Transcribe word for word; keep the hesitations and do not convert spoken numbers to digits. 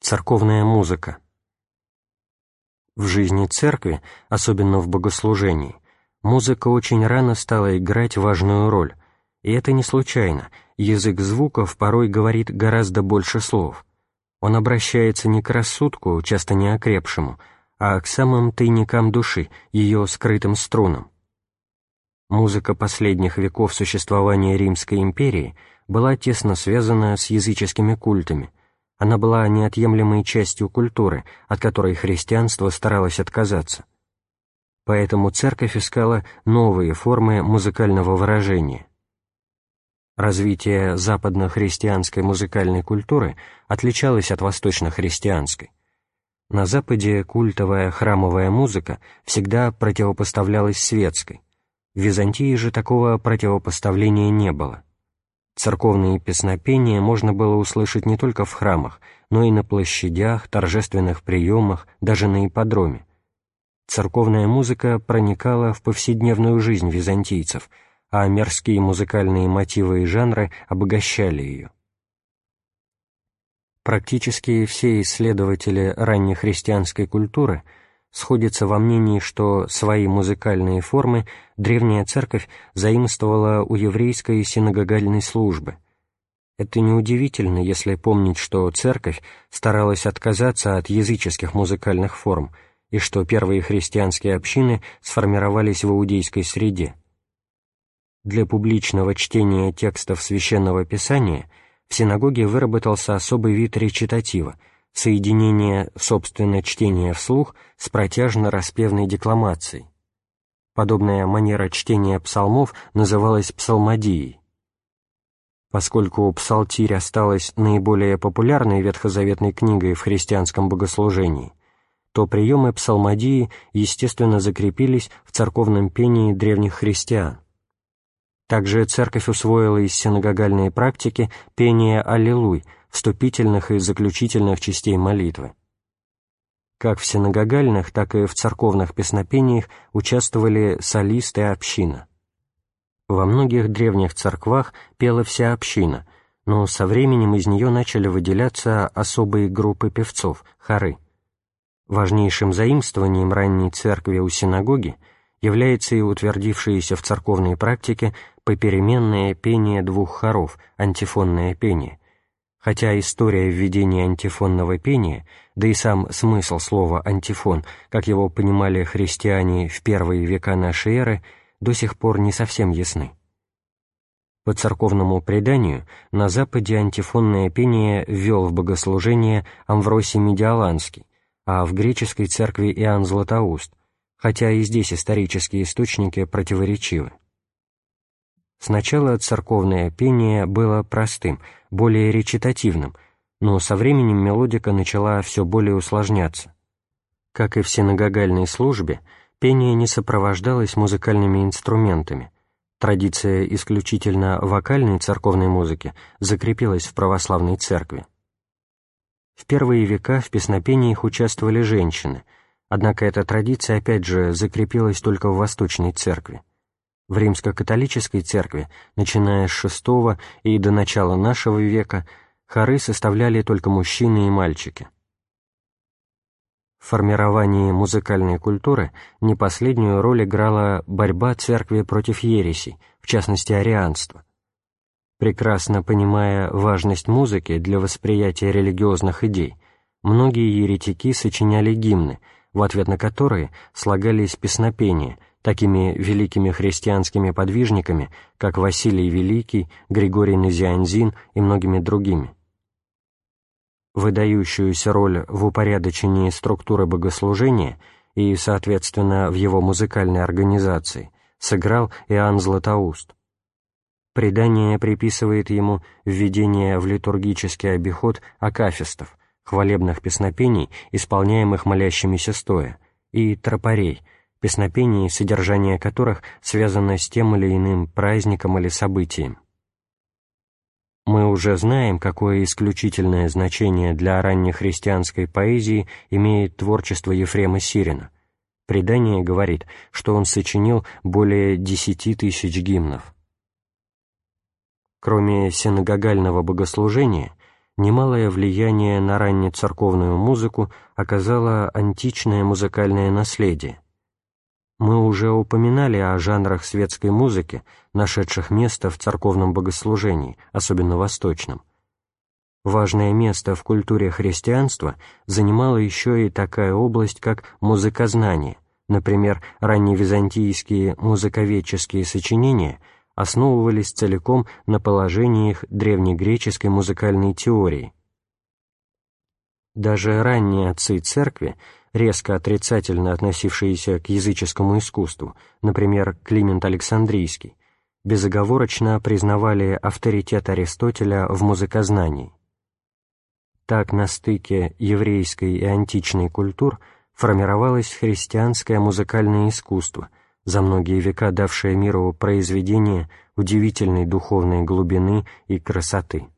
Церковная музыка. В жизни церкви, особенно в богослужении, музыка очень рано стала играть важную роль, и это не случайно. Язык звуков порой говорит гораздо больше слов. Он обращается не к рассудку, часто неокрепшему, а к самым тайникам души, ее скрытым струнам. Музыка последних веков существования Римской империи была тесно связана с языческими культами. Она была неотъемлемой частью культуры, от которой христианство старалось отказаться. Поэтому церковь искала новые формы музыкального выражения. Развитие западно-христианской музыкальной культуры отличалось от восточно-христианской. На Западе культовая храмовая музыка всегда противопоставлялась светской. В Византии же такого противопоставления не было. Церковные песнопения можно было услышать не только в храмах, но и на площадях, торжественных приемах, даже на ипподроме. Церковная музыка проникала в повседневную жизнь византийцев, а мирские музыкальные мотивы и жанры обогащали ее. Практически все исследователи раннехристианской культуры сходятся во мнении, что свои музыкальные формы древняя церковь заимствовала у еврейской синагогальной службы. Это неудивительно, если помнить, что церковь старалась отказаться от языческих музыкальных форм и что первые христианские общины сформировались в иудейской среде. Для публичного чтения текстов Священного Писания в синагоге выработался особый вид речитатива, соединение, собственно, чтения вслух с протяжно-распевной декламацией. Подобная манера чтения псалмов называлась псалмодией. Поскольку псалтирь осталась наиболее популярной ветхозаветной книгой в христианском богослужении, то приемы псалмодии, естественно, закрепились в церковном пении древних христиан. Также церковь усвоила из синагогальной практики пение «Аллилуй», вступительных и заключительных частей молитвы. Как в синагогальных, так и в церковных песнопениях участвовали солисты и община. Во многих древних церквах пела вся община, но со временем из нее начали выделяться особые группы певцов, хоры. Важнейшим заимствованием ранней церкви у синагоги является и утвердившееся в церковной практике попеременное пение двух хоров, антифонное пение. Хотя история введения антифонного пения, да и сам смысл слова «антифон», как его понимали христиане в первые века нашей эры, до сих пор не совсем ясны. По церковному преданию, на Западе антифонное пение ввел в богослужение Амвросий Медиаланский, а в греческой церкви Иоанн Златоуст, хотя и здесь исторические источники противоречивы. Сначала церковное пение было простым, более речитативным, но со временем мелодика начала все более усложняться. Как и в синагогальной службе, пение не сопровождалось музыкальными инструментами. Традиция исключительно вокальной церковной музыки закрепилась в православной церкви. В первые века в песнопениях участвовали женщины, однако эта традиция опять же закрепилась только в Восточной церкви. В римско-католической церкви, начиная с шестого и до начала нашего века, хоры составляли только мужчины и мальчики. В формировании музыкальной культуры не последнюю роль играла борьба церкви против ересей, в частности арианства. Прекрасно понимая важность музыки для восприятия религиозных идей, многие еретики сочиняли гимны, в ответ на которые слагались песнопения, такими великими христианскими подвижниками, как Василий Великий, Григорий Назианзин и многими другими. Выдающуюся роль в упорядочении структуры богослужения и, соответственно, в его музыкальной организации сыграл Иоанн Златоуст. Предание приписывает ему введение в литургический обиход акафистов, хвалебных песнопений, исполняемых молящимися стоя, и тропарей, песнопений, содержание которых связано с тем или иным праздником или событием. Мы уже знаем, какое исключительное значение для раннехристианской поэзии имеет творчество Ефрема Сирина. Предание говорит, что он сочинил более десяти тысяч гимнов. Кроме синагогального богослужения, немалое влияние на раннецерковную музыку оказало античное музыкальное наследие. Мы уже упоминали о жанрах светской музыки, нашедших место в церковном богослужении, особенно восточном. Важное место в культуре христианства занимала еще и такая область, как музыкознание. Например, ранневизантийские музыковедческие сочинения основывались целиком на положениях древнегреческой музыкальной теории. Даже ранние отцы церкви, резко отрицательно относившиеся к языческому искусству, например, Климент Александрийский, безоговорочно признавали авторитет Аристотеля в музыкознании. Так, на стыке еврейской и античной культур формировалось христианское музыкальное искусство, за многие века давшее миру произведения удивительной духовной глубины и красоты.